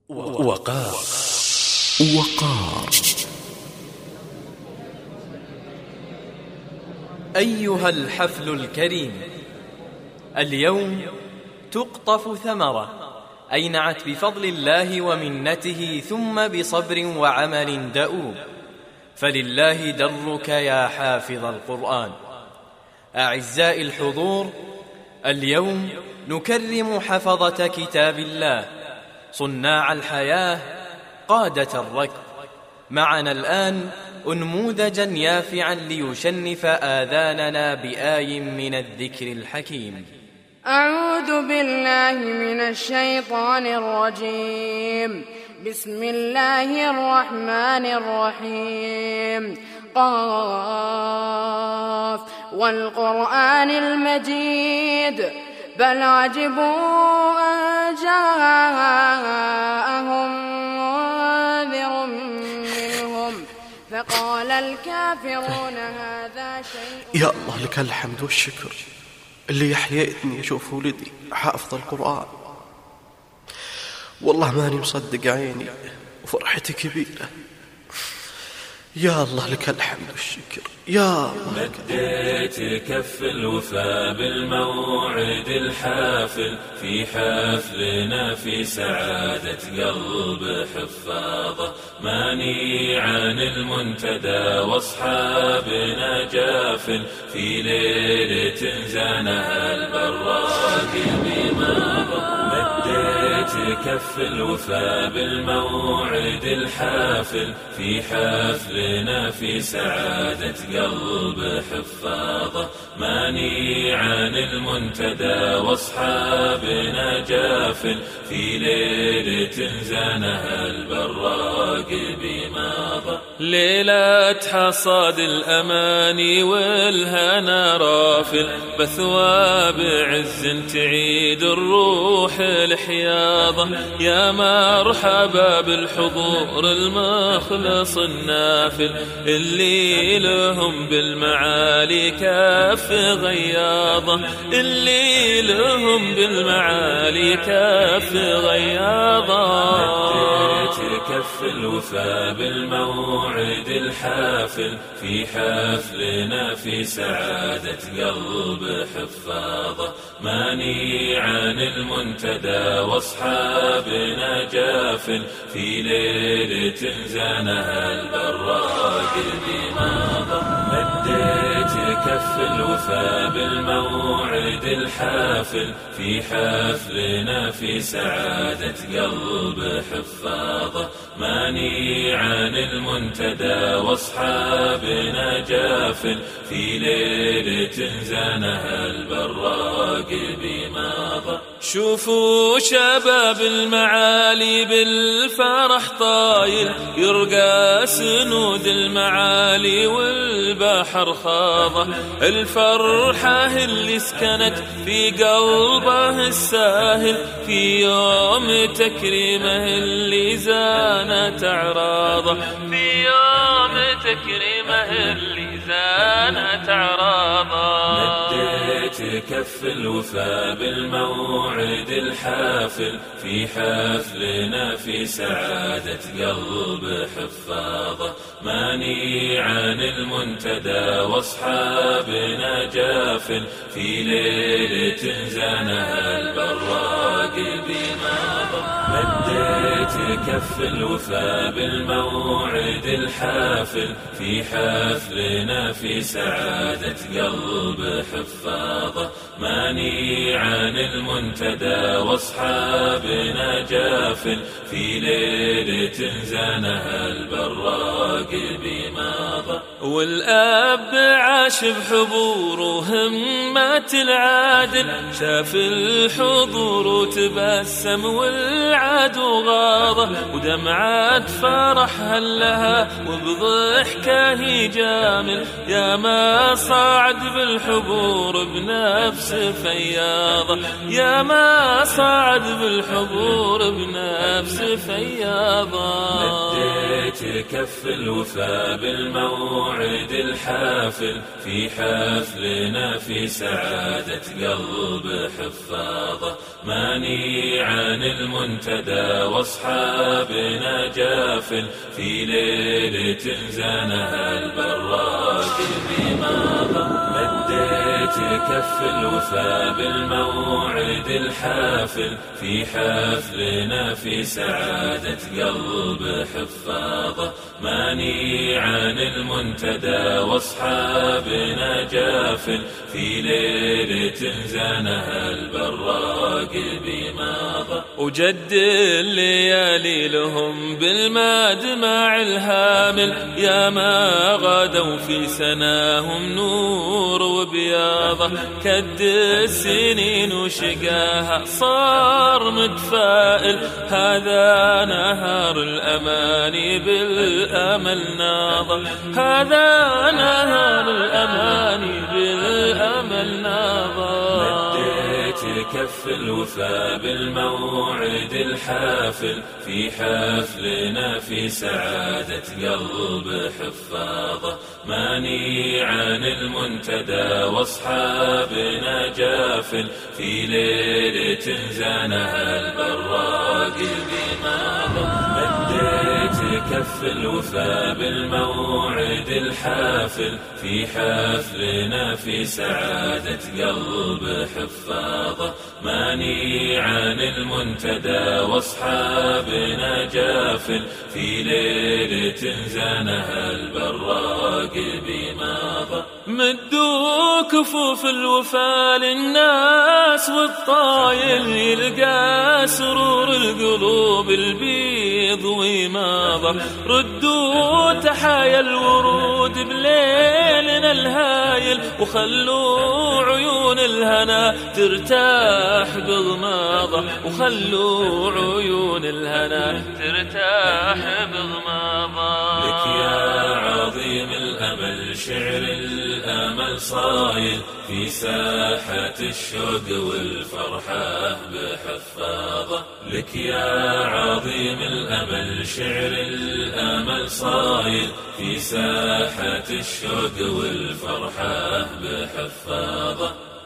وقار. أيها الحفل الكريم، اليوم تقطف ثمرة أينعت بفضل الله ومنته، ثم بصبر وعمل دؤوب، فلله درك يا حافظ القرآن. أعزائي الحضور، اليوم نكرم حفظة كتاب الله، صناع الحياة، قادة الركب. معنا الآن أنموذجا يافعا ليشنف آذاننا بآي من الذكر الحكيم. أعوذ بالله من الشيطان الرجيم. بسم الله الرحمن الرحيم. قاف والقرآن المجيد، بل عجبوا أن جاءهم منذر منهم فقال الكافرون هذا شيء. يا الله لك الحمد والشكر اللي يحييتني أشوف ولدي حافظ القرآن. والله ماني مصدق عيني وفرحتي كبيرة. يا الله لك الحمد والشكر. يا الله مديت كف الوفا بالموعد الحافل، في حفلنا في سعادة قلب حفاظه، ماني عن المنتدى واصحابنا جافل، في ليلة زانها البراق بماضه. مديت كف الوفا بالموعد الحافل، في حفلنا في سعادة قلب حفاظه، ماني عن المنتدى واصحابنا جافل، في ليلة زانها البراق بماضه. ليلة حصاد الأماني والهنا رافل، بثواب عز تعيد الروح الحياضة، يا مرحبا بالحضور المخلص النافل، اللي لهم بالمعالي كف غياضة، اللي لهم بالمعالي كف غياضة. كف الوفا بالموعد الحافل، في حفلنا في سعادة قلب حفاظه، ماني عن المنتدى واصحابنا جافل، في ليلة زانها البراق بماضه. مديت كف الوفا بالموعد الحافل، في حفلنا في سعادة قلب حفاظه، ماني عن المنتدى واصحابنا جافل، في ليلة زانها البراق بماضه. شوفوا شباب المعالي بالفرح طايل، يرقى سنود المعالي والبحر خاضه، الفرحة اللي سكنت في قلبه الساهل، في يوم تكريمه اللي زانت أعراضه، في يوم تكريمه اللي زانت أعراضه. مديت كف الوفا بالموعد الحافل، في حفلنا في سعادة قلب حفاظه، ماني عن المنتدى واصحابنا جافل، في ليلة زانها البراق بماضه. مديت كف الوفا بالموعد الحافل، في حفلنا في سعادة قلب حفاظه، ماني عن المنتدى واصحابنا جافل، في ليلة زانها البراق بماضه. والأب عاش بحبور وهمة العادل، شاف الحضور وتبسم والعدو غاضه، ودمعات فرح هلها وبضحكه يجامل، يا ما صعد بالحبور بنفس فياضه، يا ما صعد بالحبور بنفس فياضه. مديت كف الوفا بالموعد الحافل، في حفلنا في سعادة قلب حفاظه، ماني عن المنتدى واصحابنا جافل في ليلة زانها البراق بماضى مديت كف الوفا بالموعد الحافل في حفلنا في سعادة قلب حفاظة ماني عن المنتدى واصحابنا جافل في ليلة زانها البراق بماضى وجد الليالي لهم بالمدمع الهامل يا ما غادوا في سناهم نور وبياضة كد السنين وشقاها صار متفائل هذا نهار الأماني بالأمل ناضة هذا نهار الأماني بالأمل ناضة كف الوفا بالموعد الحافل في حفلنا في سعادة قلب حفاظة ماني عن المنتدى واصحابنا جافل في ليلة زانها البراق بماضة مديت كف الوفا بالموعد الحافل في حفلنا في سعادة قلب حفاظة ماني عن المنتدى واصحابنا جافل في ليلة زانها البراق بماضى مدوا كفوف الوفا للناس والطايل يلقى سرور القلوب البيض وماضى ردوا تحايا الورود بليلنا الهايل وخلوا عيون الهنا ترتاح بغماضة وخلوا عيون الهنا ترتاح بغماضة لك يا عظيم الأمل شعر الأمل صايل في ساحة الشوق والفرحة بحفاظة لك يا عظيم الأمل شعر الأمل صايل في ساحة الشوق والفرحة بحفاظة